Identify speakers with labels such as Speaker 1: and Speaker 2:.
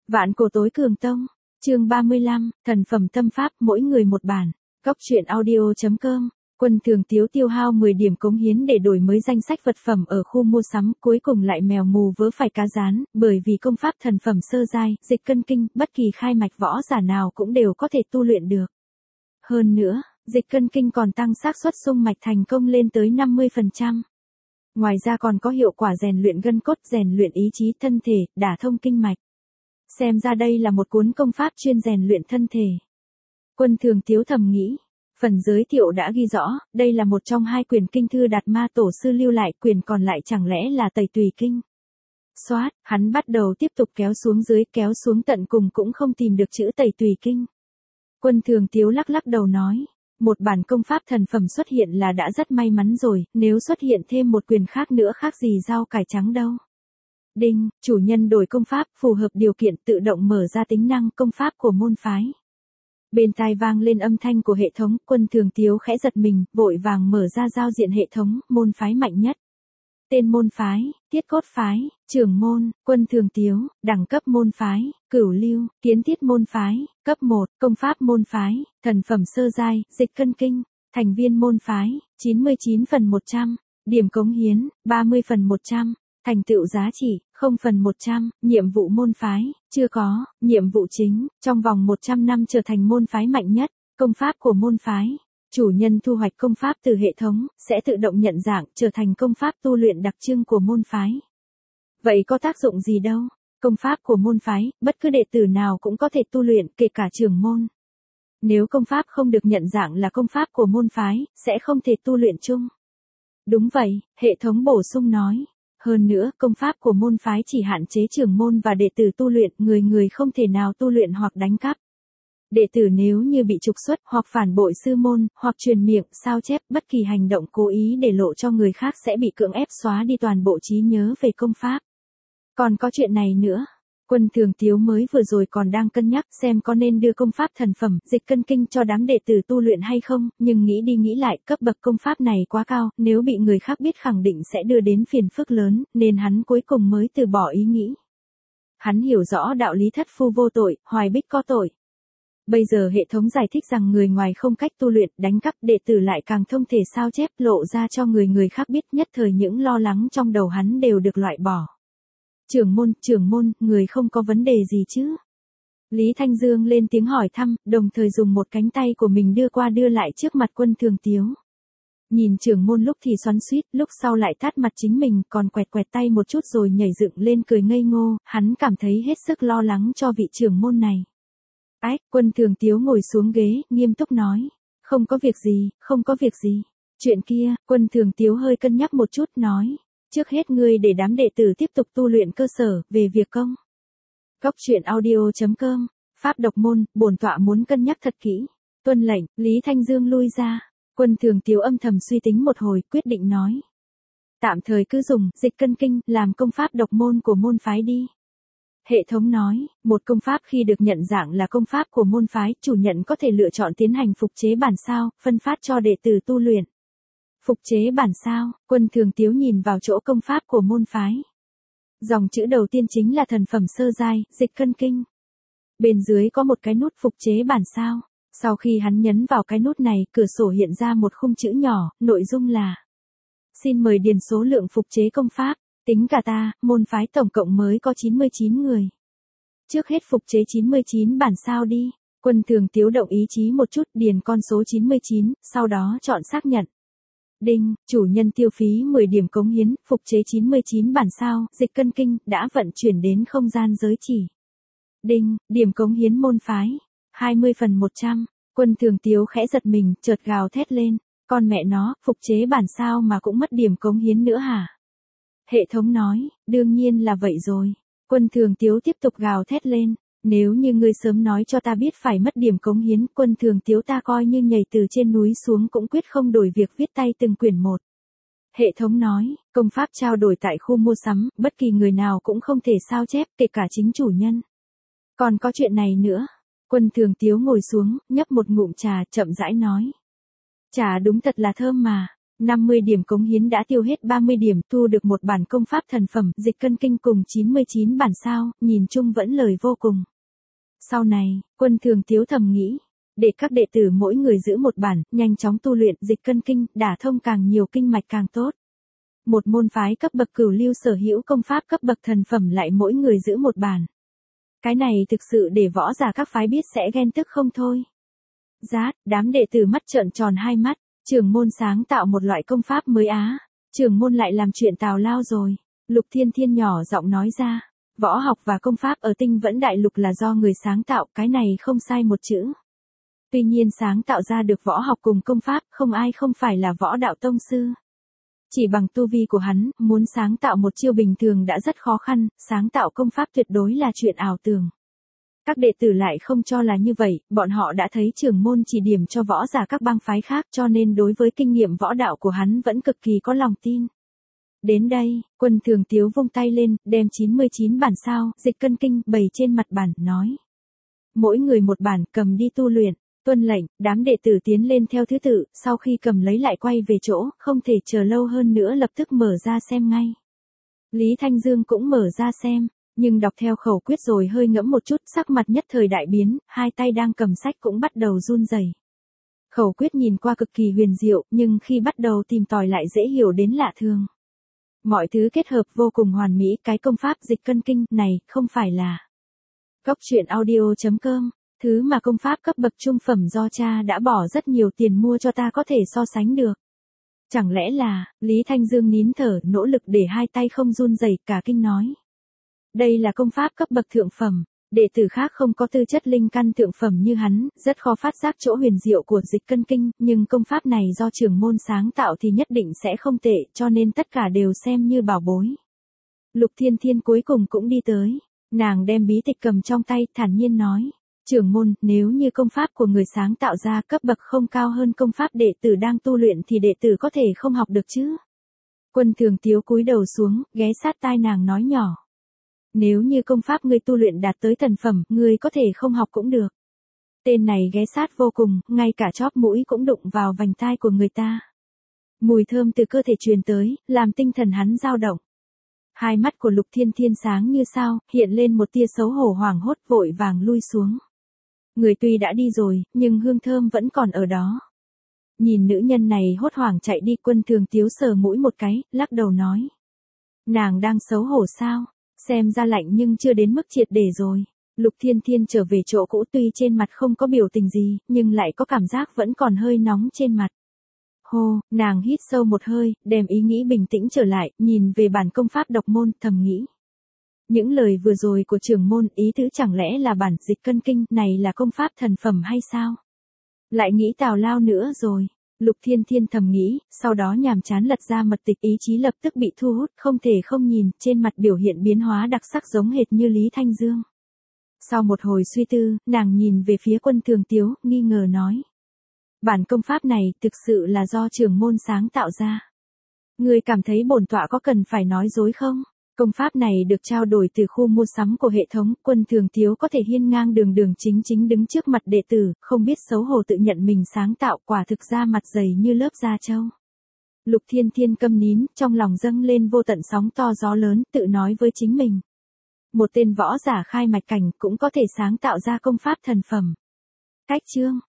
Speaker 1: Vạn cổ tối cường tông, chương 35, thần phẩm tâm pháp mỗi người một bản. Góc truyện audio.com. Quân Thường Tiếu tiêu hao 10 điểm cống hiến để đổi mới danh sách vật phẩm ở khu mua sắm, cuối cùng lại mèo mù vớ phải cá rán, bởi vì công pháp thần phẩm sơ giai, dịch cân kinh, bất kỳ khai mạch võ giả nào cũng đều có thể tu luyện được. Hơn nữa, dịch cân kinh còn tăng xác suất xung mạch thành công lên tới 50%. Ngoài ra còn có hiệu quả rèn luyện gân cốt, rèn luyện ý chí thân thể, đả thông kinh mạch. Xem ra đây là một cuốn công pháp chuyên rèn luyện thân thể. Quân Thường Tiếu thầm nghĩ. Phần giới thiệu đã ghi rõ, đây là một trong 2 quyển kinh thư Đạt Ma tổ sư lưu lại, quyển còn lại chẳng lẽ là Tẩy Tùy kinh. Xoát, hắn bắt đầu tiếp tục kéo xuống dưới, kéo xuống tận cùng cũng không tìm được chữ Tẩy Tùy kinh. Quân Thường Tiếu lắc lắc đầu nói, một bản công pháp thần phẩm xuất hiện là đã rất may mắn rồi, nếu xuất hiện thêm một quyển khác nữa khác gì rau cải trắng đâu. Đinh, chủ nhân đổi công pháp, phù hợp điều kiện tự động mở ra tính năng công pháp của môn phái. Bên tai vang lên âm thanh của hệ thống, Quân Thường Tiếu khẽ giật mình, vội vàng mở ra giao diện hệ thống, môn phái mạnh nhất. Tên môn phái, Tiết Cốt phái, trưởng môn, Quân Thường Tiếu, đẳng cấp môn phái, Cửu Lưu, Kiến Thiết môn phái, cấp 1, công pháp môn phái, thần phẩm sơ giai, dịch cân kinh, thành viên môn phái, 99/100, điểm cống hiến, 30/100. Thành tựu giá trị, 0/100, nhiệm vụ môn phái, chưa có, nhiệm vụ chính, trong vòng 100 năm trở thành môn phái mạnh nhất, công pháp của môn phái. Chủ nhân thu hoạch công pháp từ hệ thống, sẽ tự động nhận dạng, trở thành công pháp tu luyện đặc trưng của môn phái. Vậy có tác dụng gì đâu? Công pháp của môn phái, bất cứ đệ tử nào cũng có thể tu luyện, kể cả trưởng môn. Nếu công pháp không được nhận dạng là công pháp của môn phái, sẽ không thể tu luyện chung. Đúng vậy, hệ thống bổ sung nói. Hơn nữa, công pháp của môn phái chỉ hạn chế trưởng môn và đệ tử tu luyện, người không thể nào tu luyện hoặc đánh cắp. Đệ tử nếu như bị trục xuất hoặc phản bội sư môn, hoặc truyền miệng, sao chép, bất kỳ hành động cố ý để lộ cho người khác sẽ bị cưỡng ép xóa đi toàn bộ trí nhớ về công pháp. Còn có chuyện này nữa. Quân Thường Tiếu mới vừa rồi còn đang cân nhắc xem có nên đưa công pháp thần phẩm, dịch cân kinh cho đám đệ tử tu luyện hay không, nhưng nghĩ đi nghĩ lại, cấp bậc công pháp này quá cao, nếu bị người khác biết khẳng định sẽ đưa đến phiền phức lớn, nên hắn cuối cùng mới từ bỏ ý nghĩ. Hắn hiểu rõ đạo lý thất phu vô tội, hoài bích có tội. Bây giờ hệ thống giải thích rằng người ngoài không cách tu luyện, đánh cắp, đệ tử lại càng không thể sao chép, lộ ra cho người khác biết, nhất thời những lo lắng trong đầu hắn đều được loại bỏ. Trưởng môn, người không có vấn đề gì chứ? Lý Thanh Dương lên tiếng hỏi thăm, đồng thời dùng một cánh tay của mình đưa qua đưa lại trước mặt Quân Thường Tiếu. Nhìn trưởng môn lúc thì xoắn xuýt, lúc sau lại tát mặt chính mình, còn quẹt tay một chút rồi nhảy dựng lên cười ngây ngô, hắn cảm thấy hết sức lo lắng cho vị trưởng môn này. Ách, Quân Thường Tiếu ngồi xuống ghế, nghiêm túc nói. Không có việc gì. Chuyện kia, Quân Thường Tiếu hơi cân nhắc một chút nói. Trước hết ngươi để đám đệ tử tiếp tục tu luyện cơ sở, về việc công. Góc truyện audio.com, pháp độc môn, bổn tọa muốn cân nhắc thật kỹ. Tuân lệnh, Lý Thanh Dương lui ra. Quân Thường Tiếu âm thầm suy tính một hồi, quyết định nói. Tạm thời cứ dùng, dịch cân kinh, làm công pháp độc môn của môn phái đi. Hệ thống nói, một công pháp khi được nhận dạng là công pháp của môn phái, chủ nhận có thể lựa chọn tiến hành phục chế bản sao, phân phát cho đệ tử tu luyện. Phục chế bản sao, Quân Thường Tiếu nhìn vào chỗ công pháp của môn phái. Dòng chữ đầu tiên chính là thần phẩm sơ giai, dịch cân kinh. Bên dưới có một cái nút phục chế bản sao. Sau khi hắn nhấn vào cái nút này, cửa sổ hiện ra một khung chữ nhỏ, nội dung là: Xin mời điền số lượng phục chế công pháp, tính cả ta, môn phái tổng cộng mới có 99 người. Trước hết phục chế 99 bản sao đi. Quân Thường Tiếu động ý chí một chút, điền con số 99, sau đó chọn xác nhận. Đinh, chủ nhân tiêu phí 10 điểm cống hiến, phục chế 99 bản sao, dịch cân kinh, đã vận chuyển đến không gian giới chỉ. Đinh, điểm cống hiến môn phái, 20/100, Quân Thường Tiếu khẽ giật mình, chợt gào thét lên, con mẹ nó, phục chế bản sao mà cũng mất điểm cống hiến nữa hả? Hệ thống nói, đương nhiên là vậy rồi. Quân Thường Tiếu tiếp tục gào thét lên. Nếu như ngươi sớm nói cho ta biết phải mất điểm cống hiến, Quân Thường Tiếu ta coi như nhảy từ trên núi xuống cũng quyết không đổi việc viết tay từng quyển một. Hệ thống nói, công pháp trao đổi tại khu mua sắm, bất kỳ người nào cũng không thể sao chép, kể cả chính chủ nhân. Còn có chuyện này nữa. Quân Thường Tiếu ngồi xuống, nhấp một ngụm trà, chậm rãi nói. Trà đúng thật là thơm mà. 50 điểm cống hiến đã tiêu hết 30 điểm, thu được một bản công pháp thần phẩm, dịch cân kinh cùng 99 bản sao, nhìn chung vẫn lời vô cùng. Sau này, Quân Thường Tiếu thầm nghĩ, để các đệ tử mỗi người giữ một bản, nhanh chóng tu luyện dịch cân kinh, đả thông càng nhiều kinh mạch càng tốt. Một môn phái cấp bậc cửu lưu sở hữu công pháp cấp bậc thần phẩm lại mỗi người giữ một bản. Cái này thực sự để võ giả các phái biết sẽ ghen tức không thôi. Rát, đám đệ tử mắt trợn tròn hai mắt, trưởng môn sáng tạo một loại công pháp mới á, trưởng môn lại làm chuyện tào lao rồi. Lục Thiên Thiên nhỏ giọng nói ra, võ học và công pháp ở Tinh Vẫn Đại Lục là do người sáng tạo, cái này không sai một chữ. Tuy nhiên sáng tạo ra được võ học cùng công pháp, không ai không phải là võ đạo tông sư. Chỉ bằng tu vi của hắn, muốn sáng tạo một chiêu bình thường đã rất khó khăn, sáng tạo công pháp tuyệt đối là chuyện ảo tưởng. Các đệ tử lại không cho là như vậy, bọn họ đã thấy trưởng môn chỉ điểm cho võ giả các bang phái khác cho nên đối với kinh nghiệm võ đạo của hắn vẫn cực kỳ có lòng tin. Đến đây, Quân Thường Tiếu vung tay lên, đem 99 bản sao, dịch cân kinh, bày trên mặt bản, nói. Mỗi người một bản, cầm đi tu luyện, tuân lệnh, đám đệ tử tiến lên theo thứ tự, sau khi cầm lấy lại quay về chỗ, không thể chờ lâu hơn nữa lập tức mở ra xem ngay. Lý Thanh Dương cũng mở ra xem, nhưng đọc theo khẩu quyết rồi hơi ngẫm một chút, sắc mặt nhất thời đại biến, hai tay đang cầm sách cũng bắt đầu run rẩy. Khẩu quyết nhìn qua cực kỳ huyền diệu, nhưng khi bắt đầu tìm tòi lại dễ hiểu đến lạ thường. Mọi thứ kết hợp vô cùng hoàn mỹ, cái công pháp dịch cân kinh này không phải là Cốc truyện audio.com, thứ mà công pháp cấp bậc trung phẩm do cha đã bỏ rất nhiều tiền mua cho ta có thể so sánh được. Chẳng lẽ là, Lý Thanh Dương nín thở, nỗ lực để hai tay không run rẩy, cả kinh nói. Đây là công pháp cấp bậc thượng phẩm, đệ tử khác không có tư chất linh căn thượng phẩm như hắn, rất khó phát giác chỗ huyền diệu của dịch cân kinh, nhưng công pháp này do trưởng môn sáng tạo thì nhất định sẽ không tệ, cho nên tất cả đều xem như bảo bối. Lục Thiên Thiên cuối cùng cũng đi tới, nàng đem bí tịch cầm trong tay, thản nhiên nói. Trưởng môn, nếu như công pháp của người sáng tạo ra cấp bậc không cao hơn công pháp đệ tử đang tu luyện thì đệ tử có thể không học được chứ? Quân Thường Tiếu cúi đầu xuống, ghé sát tai nàng nói nhỏ. Nếu như công pháp ngươi tu luyện đạt tới thần phẩm, ngươi có thể không học cũng được. Tên này ghé sát vô cùng, ngay cả chóp mũi cũng đụng vào vành tai của người ta. Mùi thơm từ cơ thể truyền tới, làm tinh thần hắn dao động. Hai mắt của Lục Thiên Thiên sáng như sao, hiện lên một tia xấu hổ hoảng hốt, vội vàng lui xuống. Người tuy đã đi rồi, nhưng hương thơm vẫn còn ở đó. Nhìn nữ nhân này hốt hoảng chạy đi, Quân Thường Tiếu sờ mũi một cái, lắc đầu nói. Nàng đang xấu hổ sao? Xem ra lạnh nhưng chưa đến mức triệt để rồi. Lục Thiên Thiên trở về chỗ cũ, tuy trên mặt không có biểu tình gì, nhưng lại có cảm giác vẫn còn hơi nóng trên mặt. Hô, nàng hít sâu một hơi, đem ý nghĩ bình tĩnh trở lại, nhìn về bản công pháp độc môn, thầm nghĩ. Những lời vừa rồi của trưởng môn, ý tứ chẳng lẽ là bản dịch cân kinh này là công pháp thần phẩm hay sao? Lại nghĩ tào lao nữa rồi. Lục Thiên Thiên thầm nghĩ, sau đó nhàm chán lật ra mật tịch, ý chí lập tức bị thu hút, không thể không nhìn, trên mặt biểu hiện biến hóa đặc sắc giống hệt như Lý Thanh Dương. Sau một hồi suy tư, nàng nhìn về phía Quân Thường Tiếu, nghi ngờ nói. Bản công pháp này thực sự là do trưởng môn sáng tạo ra. Người cảm thấy bổn tọa có cần phải nói dối không? Công pháp này được trao đổi từ khu mua sắm của hệ thống, Quân Thường Tiếu có thể hiên ngang đường đường chính chính đứng trước mặt đệ tử, không biết xấu hổ tự nhận mình sáng tạo, quả thực ra mặt dày như lớp da trâu. Lục Thiên Thiên câm nín, trong lòng dâng lên vô tận sóng to gió lớn, tự nói với chính mình. Một tên võ giả khai mạch cảnh cũng có thể sáng tạo ra công pháp thần phẩm. Cách chương